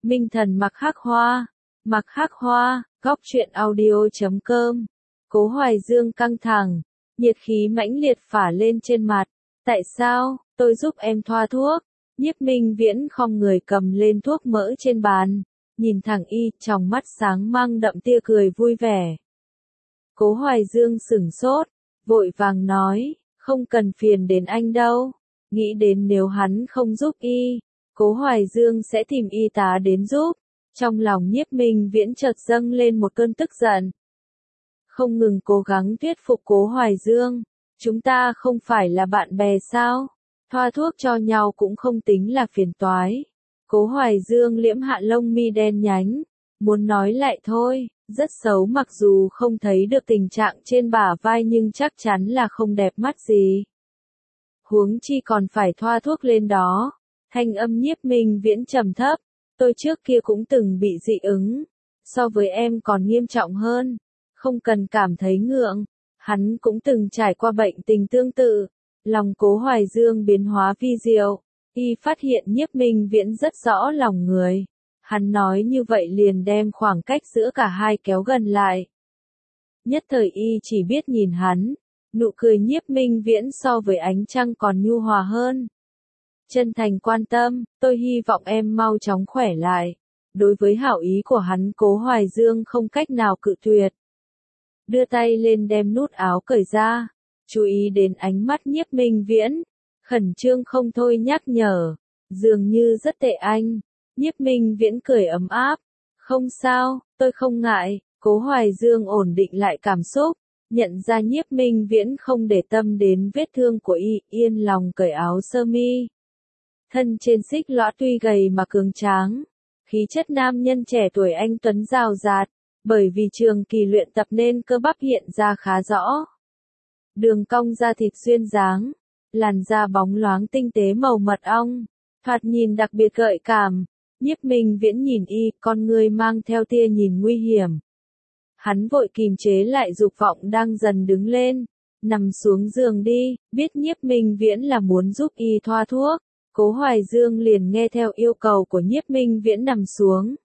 Minh thần mặc hắc hoa, góc truyện audio.com. Cố Hoài Dương căng thẳng, nhiệt khí mãnh liệt phả lên trên mặt. Tại sao, tôi giúp em thoa thuốc. Nhiếp Minh Viễn khom người cầm lên thuốc mỡ trên bàn, nhìn thẳng y, trong mắt sáng mang đậm tia cười vui vẻ. Cố Hoài Dương sửng sốt, vội vàng nói, không cần phiền đến anh đâu. Nghĩ đến nếu hắn không giúp y, Cố Hoài Dương sẽ tìm y tá đến giúp. Trong lòng Nhiếp Minh Viễn chợt dâng lên một cơn tức giận. Không ngừng cố gắng thuyết phục Cố Hoài Dương, chúng ta không phải là bạn bè sao? Thoa thuốc cho nhau cũng không tính là phiền toái. Cố Hoài Dương liễm hạ lông mi đen nhánh, muốn nói lại thôi, rất xấu, mặc dù không thấy được tình trạng trên bả vai nhưng chắc chắn là không đẹp mắt gì. Huống chi còn phải thoa thuốc lên đó. Thanh âm Nhiếp Minh Viễn trầm thấp, tôi trước kia cũng từng bị dị ứng, so với em còn nghiêm trọng hơn, không cần cảm thấy ngượng, hắn cũng từng trải qua bệnh tình tương tự. Lòng Cố Hoài Dương biến hóa vi diệu, y phát hiện Nhiếp Minh Viễn rất rõ lòng người, hắn nói như vậy liền đem khoảng cách giữa cả hai kéo gần lại. Nhất thời y chỉ biết nhìn hắn, nụ cười Nhiếp Minh Viễn so với ánh trăng còn nhu hòa hơn. Chân thành quan tâm, tôi hy vọng em mau chóng khỏe lại. Đối với hảo ý của hắn, Cố Hoài Dương không cách nào cự tuyệt. Đưa tay lên đem nút áo cởi ra, chú ý đến ánh mắt Nhiếp Minh Viễn, khẩn trương không thôi nhắc nhở, dường như rất tệ anh. Nhiếp Minh Viễn cười ấm áp, không sao, tôi không ngại. Cố Hoài Dương ổn định lại cảm xúc, nhận ra Nhiếp Minh Viễn không để tâm đến vết thương của y, yên lòng cởi áo sơ mi. Thân trên xích lõa tuy gầy mà cường tráng, khí chất nam nhân trẻ tuổi anh tuấn rào rạt, bởi vì trường kỳ luyện tập nên cơ bắp hiện ra khá rõ. Đường cong da thịt duyên dáng, làn da bóng loáng tinh tế màu mật ong, thoạt nhìn đặc biệt gợi cảm. Nhiếp Minh Viễn nhìn y, con người mang theo tia nhìn nguy hiểm. Hắn vội kìm chế lại dục vọng đang dần đứng lên, nằm xuống giường đi, biết Nhiếp Minh Viễn là muốn giúp y thoa thuốc. Cố Hoài Dương liền nghe theo yêu cầu của Nhiếp Minh Viễn nằm xuống.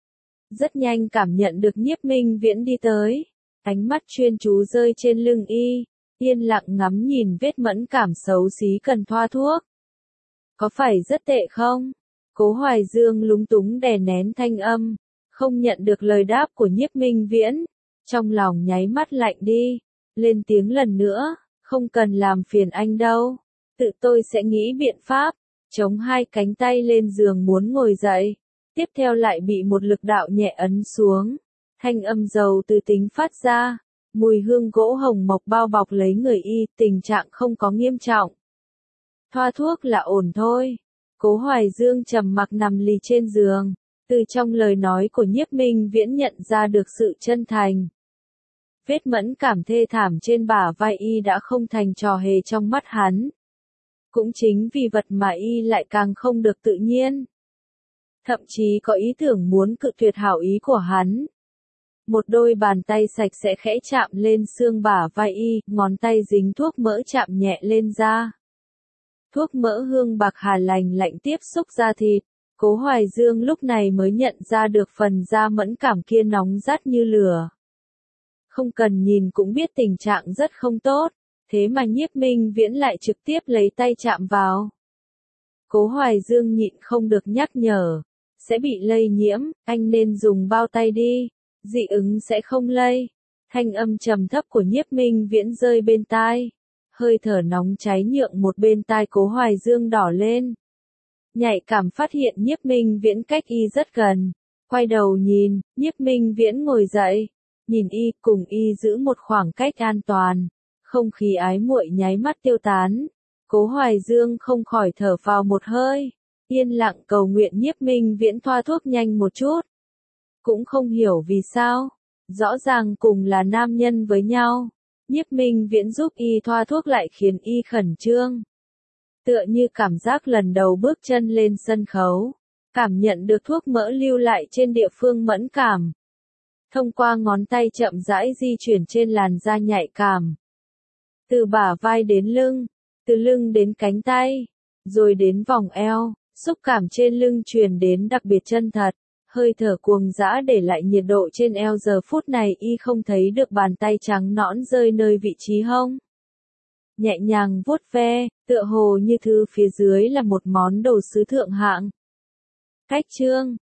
Rất nhanh cảm nhận được Nhiếp Minh Viễn đi tới, ánh mắt chuyên chú rơi trên lưng y, yên lặng ngắm nhìn vết mẫn cảm xấu xí cần thoa thuốc. Có phải rất tệ không? Cố Hoài Dương lúng túng đè nén thanh âm, không nhận được lời đáp của Nhiếp Minh Viễn, trong lòng nháy mắt lạnh đi, lên tiếng lần nữa, không cần làm phiền anh đâu, tự tôi sẽ nghĩ biện pháp. Chống hai cánh tay lên giường muốn ngồi dậy, tiếp theo lại bị một lực đạo nhẹ ấn xuống. Thanh âm dầu từ tính phát ra, mùi hương gỗ hồng mộc bao bọc lấy người y, tình trạng không có nghiêm trọng. Thoa thuốc là ổn thôi. Cố Hoài Dương trầm mặc nằm lì trên giường, từ trong lời nói của Nhiếp Minh Viễn nhận ra được sự chân thành. Vết mẫn cảm thê thảm trên bả vai y đã không thành trò hề trong mắt hắn. Cũng chính vì vật mà y lại càng không được tự nhiên. Thậm chí có ý tưởng muốn cự tuyệt hảo ý của hắn. Một đôi bàn tay sạch sẽ khẽ chạm lên xương bả vai y, ngón tay dính thuốc mỡ chạm nhẹ lên da. Thuốc mỡ hương bạc hà lành lạnh tiếp xúc da thịt. Cố Hoài Dương lúc này mới nhận ra được phần da mẫn cảm kia nóng rát như lửa. Không cần nhìn cũng biết tình trạng rất không tốt. Thế mà Nhiếp Minh Viễn lại trực tiếp lấy tay chạm vào. Cố Hoài Dương nhịn không được nhắc nhở, sẽ bị lây nhiễm, anh nên dùng bao tay đi, dị ứng sẽ không lây. Thanh âm trầm thấp của Nhiếp Minh Viễn rơi bên tai, hơi thở nóng cháy nhượng một bên tai Cố Hoài Dương đỏ lên. Nhạy cảm phát hiện Nhiếp Minh Viễn cách y rất gần, quay đầu nhìn, Nhiếp Minh Viễn ngồi dậy, nhìn y, cùng y giữ một khoảng cách an toàn. Không khí ái muội nháy mắt tiêu tán, Cố Hoài Dương không khỏi thở phào một hơi, yên lặng cầu nguyện Nhiếp Minh Viễn thoa thuốc nhanh một chút. Cũng không hiểu vì sao, rõ ràng cùng là nam nhân với nhau, Nhiếp Minh Viễn giúp y thoa thuốc lại khiến y khẩn trương. Tựa như cảm giác lần đầu bước chân lên sân khấu, cảm nhận được thuốc mỡ lưu lại trên địa phương mẫn cảm. Thông qua ngón tay chậm rãi di chuyển trên làn da nhạy cảm. Từ bả vai đến lưng, từ lưng đến cánh tay, rồi đến vòng eo, xúc cảm trên lưng truyền đến đặc biệt chân thật. Hơi thở cuồng dã để lại nhiệt độ trên eo, giờ phút này y không thấy được bàn tay trắng nõn rơi nơi vị trí hông. Nhẹ nhàng vuốt ve, tựa hồ như thứ phía dưới là một món đồ sứ thượng hạng. Cách chương